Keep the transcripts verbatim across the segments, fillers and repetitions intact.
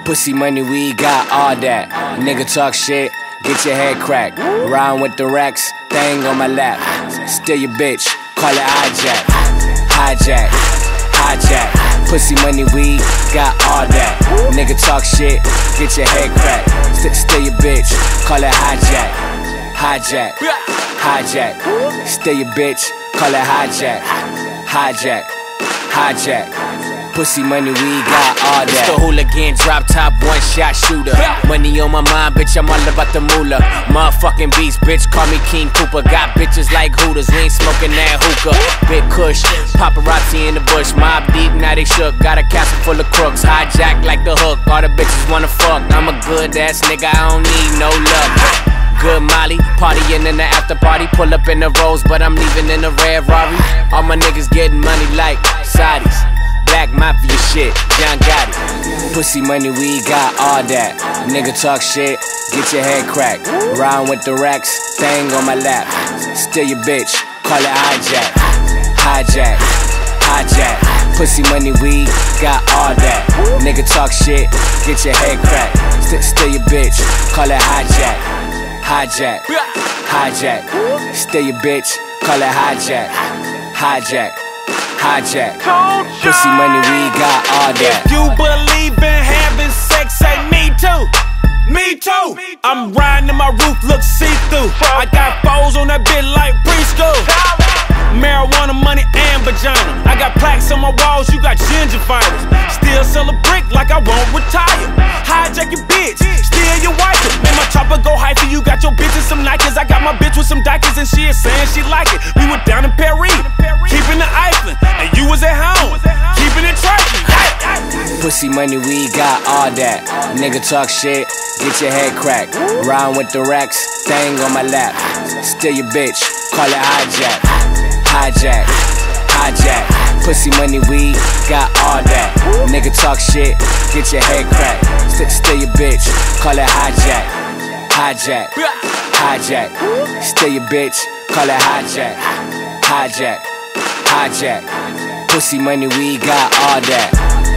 Pussy money, we got all that. Nigga talk shit, get your head cracked. Round with the racks, thing on my lap. Steal your bitch, call it hijack. Hijack, hijack. Pussy money, we got all that. Nigga talk shit, get your head cracked. St steal your bitch, call it hijack. Hijack, hijack. Steal your bitch, call it hijack. Hijack, hijack. Pussy money, we got all that. It's the hooligan, drop top, one shot shooter. Money on my mind, bitch, I'm all about the moolah. Motherfucking beast, bitch, call me King Cooper. Got bitches like Hooters, we ain't smoking that hookah. Big Kush, paparazzi in the bush. Mob deep, now they shook. Got a castle full of crooks, hijack like the hook. All the bitches wanna fuck. I'm a good ass nigga, I don't need no luck. Good Molly, partying in the after party. Pull up in the Rolls, but I'm leaving in a red Rari. All my niggas getting money like Saudis. Black Mafia shit, John Gotti. Pussy money, we got all that. Nigga talk shit, get your head cracked. Round with the racks, thing on my lap. Steal your bitch, call it hijack. Hijack, hijack. Pussy money, we got all that. Nigga talk shit, get your head cracked. St steal your bitch, call it hijack. Hijack, hijack. Steal your bitch, call it hijack. Hijack, hijack. Pussy money, we got all that. If you believe in having sex, say me too. Me too. I'm riding and my roof looks see-through. I got foes on that bit like preschool. Marijuana, money, and vagina. I got plaques on my walls, you got gingivitis. Still sell a brick like I won't retire. Hijack your bitch, steal your wife. Make my chopper go hyphy. You got your bitch in some Nikes. I got my bitch with some Dikes and she is saying she like it. We were down in Paris, keeping the Iceland, and you was at home, keeping it trifling. Pussy money, we got all that. Nigga talk shit, get your head cracked. Round with the racks, thing on my lap. Steal your bitch, call it hijack. Hijack, hijack. Pussy money, we got all that. Nigga talk shit, get your head cracked. St steal your bitch, call it hijack. Hijack, hijack. Steal your bitch, call it hijack. Hijack, hijack. Pussy money, we got all that.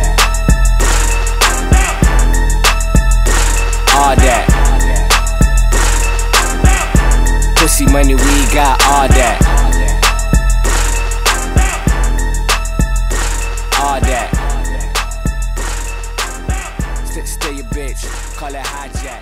All that. Pussy money, we got all that. All that. St steal your bitch, call it hijack.